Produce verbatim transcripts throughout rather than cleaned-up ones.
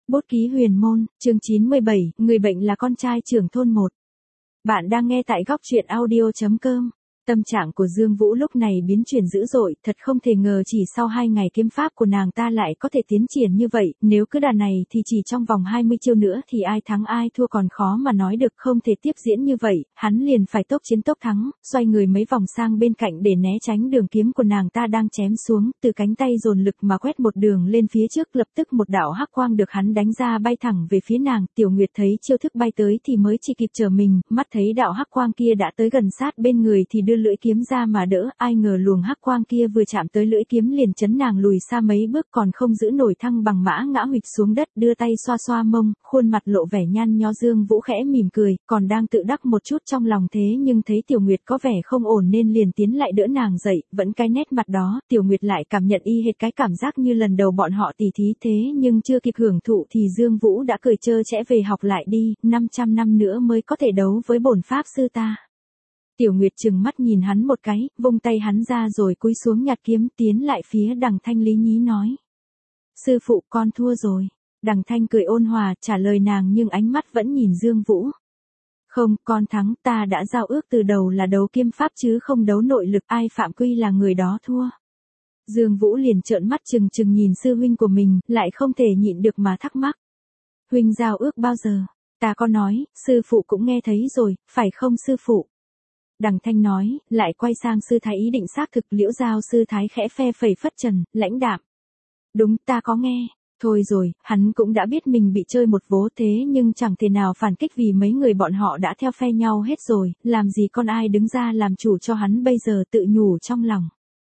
Bút ký huyền môn, chương chín mươi bảy, người bệnh là con trai trưởng thôn một. Bạn đang nghe tại góc truyện audio chấm com. Tâm trạng của Dương Vũ lúc này biến chuyển dữ dội, thật không thể ngờ chỉ sau hai ngày kiếm pháp của nàng ta lại có thể tiến triển như vậy, nếu cứ đà này thì chỉ trong vòng hai mươi chiêu nữa thì ai thắng ai thua còn khó mà nói được, không thể tiếp diễn như vậy, hắn liền phải tốc chiến tốc thắng, xoay người mấy vòng sang bên cạnh để né tránh đường kiếm của nàng ta đang chém xuống, từ cánh tay dồn lực mà quét một đường lên phía trước, lập tức một đạo hắc quang được hắn đánh ra bay thẳng về phía nàng. Tiểu Nguyệt thấy chiêu thức bay tới thì mới chỉ kịp chờ mình, mắt thấy đạo hắc quang kia đã tới gần sát bên người thì đưa lưỡi kiếm ra mà đỡ, ai ngờ luồng hắc quang kia vừa chạm tới lưỡi kiếm liền chấn nàng lùi xa mấy bước, còn không giữ nổi thăng bằng mã ngã huỵch xuống đất, đưa tay xoa xoa mông, khuôn mặt lộ vẻ nhăn nhó. Dương Vũ khẽ mỉm cười, còn đang tự đắc một chút trong lòng, thế nhưng thấy Tiểu Nguyệt có vẻ không ổn nên liền tiến lại đỡ nàng dậy, vẫn cái nét mặt đó, Tiểu Nguyệt lại cảm nhận y hệt cái cảm giác như lần đầu bọn họ tỉ thí, thế nhưng chưa kịp hưởng thụ thì Dương Vũ đã cười trơ trẽ về học lại đi, năm trăm năm nữa mới có thể đấu với bổn pháp sư ta. Tiểu Nguyệt trừng mắt nhìn hắn một cái, vung tay hắn ra rồi cúi xuống nhặt kiếm, tiến lại phía Đằng Thanh lý nhí nói. Sư phụ, con thua rồi. Đằng Thanh cười ôn hòa trả lời nàng nhưng ánh mắt vẫn nhìn Dương Vũ. Không, con thắng, ta đã giao ước từ đầu là đấu kiếm pháp chứ không đấu nội lực, ai phạm quy là người đó thua. Dương Vũ liền trợn mắt trừng trừng nhìn sư huynh của mình, lại không thể nhịn được mà thắc mắc. Huynh giao ước bao giờ? Ta có nói, sư phụ cũng nghe thấy rồi, phải không sư phụ? Đằng Thanh nói, lại quay sang sư thái ý định xác thực. Liễu Giao sư thái khẽ phe phẩy phất trần, lãnh đạm. Đúng, ta có nghe. Thôi rồi, hắn cũng đã biết mình bị chơi một vố thế nhưng chẳng thể nào phản kích vì mấy người bọn họ đã theo phe nhau hết rồi, làm gì con ai đứng ra làm chủ cho hắn bây giờ, tự nhủ trong lòng.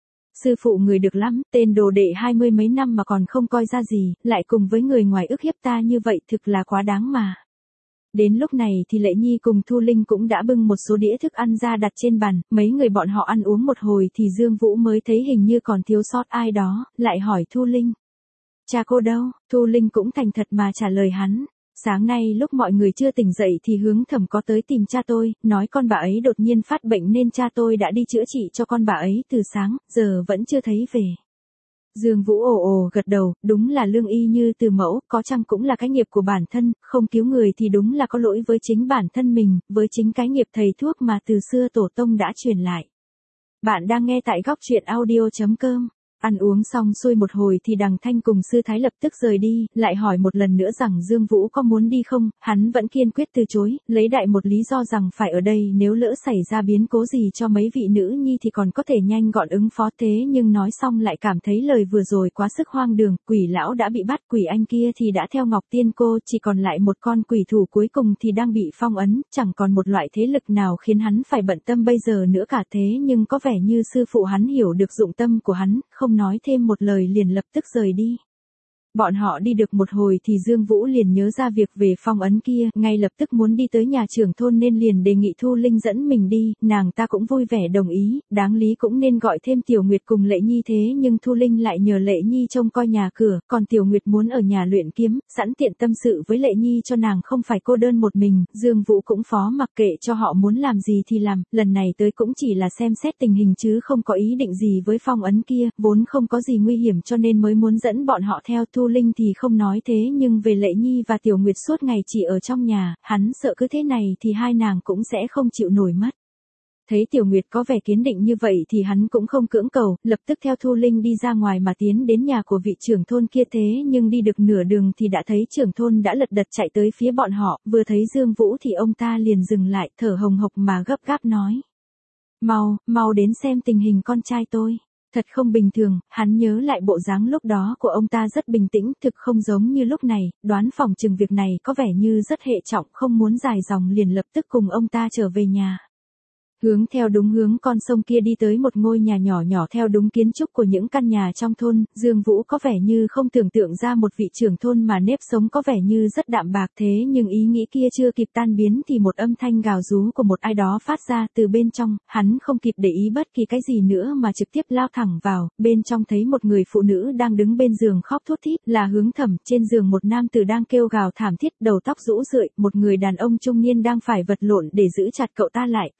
Sư phụ người được lắm, tên đồ đệ hai mươi mấy năm mà còn không coi ra gì, lại cùng với người ngoài ức hiếp ta như vậy thực là quá đáng mà. Đến lúc này thì Lệ Nhi cùng Thu Linh cũng đã bưng một số đĩa thức ăn ra đặt trên bàn, mấy người bọn họ ăn uống một hồi thì Dương Vũ mới thấy hình như còn thiếu sót ai đó, lại hỏi Thu Linh. Cha cô đâu? Thu Linh cũng thành thật mà trả lời hắn. Sáng nay lúc mọi người chưa tỉnh dậy thì Hướng Thẩm có tới tìm cha tôi, nói con bà ấy đột nhiên phát bệnh nên cha tôi đã đi chữa trị cho con bà ấy từ sáng, giờ vẫn chưa thấy về. Dương Vũ ồ ồ gật đầu, đúng là lương y như từ mẫu, có chăng cũng là cái nghiệp của bản thân, không cứu người thì đúng là có lỗi với chính bản thân mình, với chính cái nghiệp thầy thuốc mà từ xưa tổ tông đã truyền lại. Bạn đang nghe tại góc truyện audio chấm com. Ăn uống xong xuôi một hồi thì Đằng Thanh cùng sư thái lập tức rời đi, lại hỏi một lần nữa rằng Dương Vũ có muốn đi không, hắn vẫn kiên quyết từ chối, lấy đại một lý do rằng phải ở đây nếu lỡ xảy ra biến cố gì cho mấy vị nữ nhi thì còn có thể nhanh gọn ứng phó, thế nhưng nói xong lại cảm thấy lời vừa rồi quá sức hoang đường, Quỷ lão đã bị bắt, Quỷ anh kia thì đã theo Ngọc Tiên cô, chỉ còn lại một con quỷ thủ cuối cùng thì đang bị phong ấn, chẳng còn một loại thế lực nào khiến hắn phải bận tâm bây giờ nữa cả, thế nhưng có vẻ như sư phụ hắn hiểu được dụng tâm của hắn, không nói thêm một lời liền lập tức rời đi. Bọn họ đi được một hồi thì Dương Vũ liền nhớ ra việc về phong ấn kia, ngay lập tức muốn đi tới nhà trưởng thôn nên liền đề nghị Thu Linh dẫn mình đi, nàng ta cũng vui vẻ đồng ý, đáng lý cũng nên gọi thêm Tiểu Nguyệt cùng Lệ Nhi thế nhưng Thu Linh lại nhờ Lệ Nhi trông coi nhà cửa, còn Tiểu Nguyệt muốn ở nhà luyện kiếm, sẵn tiện tâm sự với Lệ Nhi cho nàng không phải cô đơn một mình. Dương Vũ cũng phó mặc kệ cho họ muốn làm gì thì làm, lần này tới cũng chỉ là xem xét tình hình chứ không có ý định gì với phong ấn kia, vốn không có gì nguy hiểm cho nên mới muốn dẫn bọn họ theo. Thu Linh thì không nói thế nhưng về Lệ Nhi và Tiểu Nguyệt suốt ngày chỉ ở trong nhà, hắn sợ cứ thế này thì hai nàng cũng sẽ không chịu nổi mất. Thấy Tiểu Nguyệt có vẻ kiên định như vậy thì hắn cũng không cưỡng cầu, lập tức theo Thu Linh đi ra ngoài mà tiến đến nhà của vị trưởng thôn kia, thế nhưng đi được nửa đường thì đã thấy trưởng thôn đã lật đật chạy tới phía bọn họ, vừa thấy Dương Vũ thì ông ta liền dừng lại, thở hồng hộc mà gấp gáp nói. Mau, mau đến xem tình hình con trai tôi. Thật không bình thường, hắn nhớ lại bộ dáng lúc đó của ông ta rất bình tĩnh, thực không giống như lúc này, đoán phòng chừng việc này có vẻ như rất hệ trọng, không muốn dài dòng liền lập tức cùng ông ta trở về nhà. Hướng theo đúng hướng con sông kia đi tới một ngôi nhà nhỏ nhỏ theo đúng kiến trúc của những căn nhà trong thôn, Dương Vũ có vẻ như không tưởng tượng ra một vị trưởng thôn mà nếp sống có vẻ như rất đạm bạc, thế nhưng ý nghĩ kia chưa kịp tan biến thì một âm thanh gào rú của một ai đó phát ra từ bên trong, hắn không kịp để ý bất kỳ cái gì nữa mà trực tiếp lao thẳng vào, bên trong thấy một người phụ nữ đang đứng bên giường khóc thút thít, là Hướng Thẩm, trên giường một nam tử đang kêu gào thảm thiết, đầu tóc rũ rượi, một người đàn ông trung niên đang phải vật lộn để giữ chặt cậu ta lại, không ai khác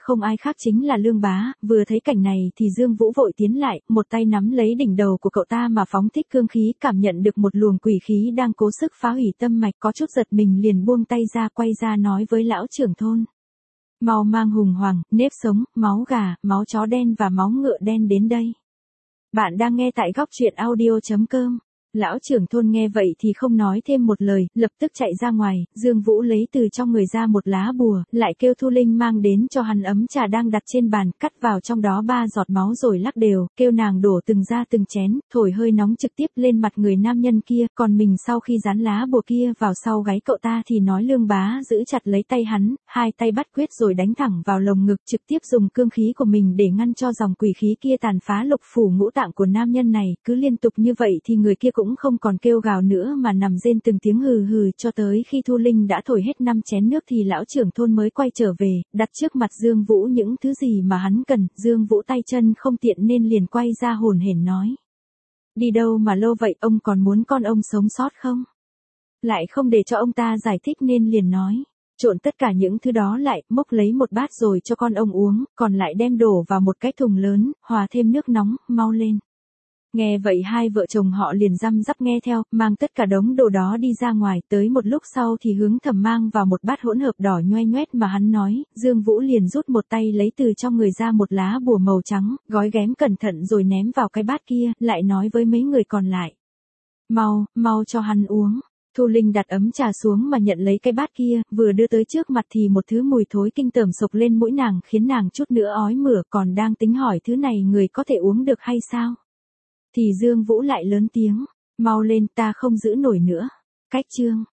khác chính là Lương Bá, vừa thấy cảnh này thì Dương Vũ vội tiến lại, một tay nắm lấy đỉnh đầu của cậu ta mà phóng thích cương khí, cảm nhận được một luồng quỷ khí đang cố sức phá hủy tâm mạch, có chút giật mình liền buông tay ra, quay ra nói với lão trưởng thôn. Mau mang hùng hoàng, nếp sống, máu gà, máu chó đen và máu ngựa đen đến đây. Bạn đang nghe tại góc truyện audio chấm com. Lão trưởng thôn nghe vậy thì không nói thêm một lời, lập tức chạy ra ngoài, Dương Vũ lấy từ trong người ra một lá bùa, lại kêu Thu Linh mang đến cho hắn ấm trà đang đặt trên bàn, cắt vào trong đó ba giọt máu rồi lắc đều, kêu nàng đổ từng ra từng chén, thổi hơi nóng trực tiếp lên mặt người nam nhân kia, còn mình sau khi dán lá bùa kia vào sau gáy cậu ta thì nói Lương Bá giữ chặt lấy tay hắn, hai tay bắt quyết rồi đánh thẳng vào lồng ngực, trực tiếp dùng cương khí của mình để ngăn cho dòng quỷ khí kia tàn phá lục phủ ngũ tạng của nam nhân này, cứ liên tục như vậy thì người kia cũng không còn kêu gào nữa mà nằm rên từng tiếng hừ hừ cho tới khi Thu Linh đã thổi hết năm chén nước thì lão trưởng thôn mới quay trở về, đặt trước mặt Dương Vũ những thứ gì mà hắn cần. Dương Vũ tay chân không tiện nên liền quay ra hồn hển nói. Đi đâu mà lâu vậy, ông còn muốn con ông sống sót không? Lại không để cho ông ta giải thích nên liền nói. Trộn tất cả những thứ đó lại, múc lấy một bát rồi cho con ông uống, còn lại đem đổ vào một cái thùng lớn, hòa thêm nước nóng, mau lên. Nghe vậy hai vợ chồng họ liền răm rắp nghe theo, mang tất cả đống đồ đó đi ra ngoài, tới một lúc sau thì hướng Thẩm mang vào một bát hỗn hợp đỏ nhoe nhoét mà hắn nói, Dương Vũ liền rút một tay lấy từ trong người ra một lá bùa màu trắng, gói ghém cẩn thận rồi ném vào cái bát kia, lại nói với mấy người còn lại. Mau, mau cho hắn uống. Thu Linh đặt ấm trà xuống mà nhận lấy cái bát kia, vừa đưa tới trước mặt thì một thứ mùi thối kinh tởm sộc lên mũi nàng khiến nàng chút nữa ói mửa, còn đang tính hỏi thứ này người có thể uống được hay sao? Thì Dương Vũ lại lớn tiếng, mau lên ta không giữ nổi nữa. Cách chương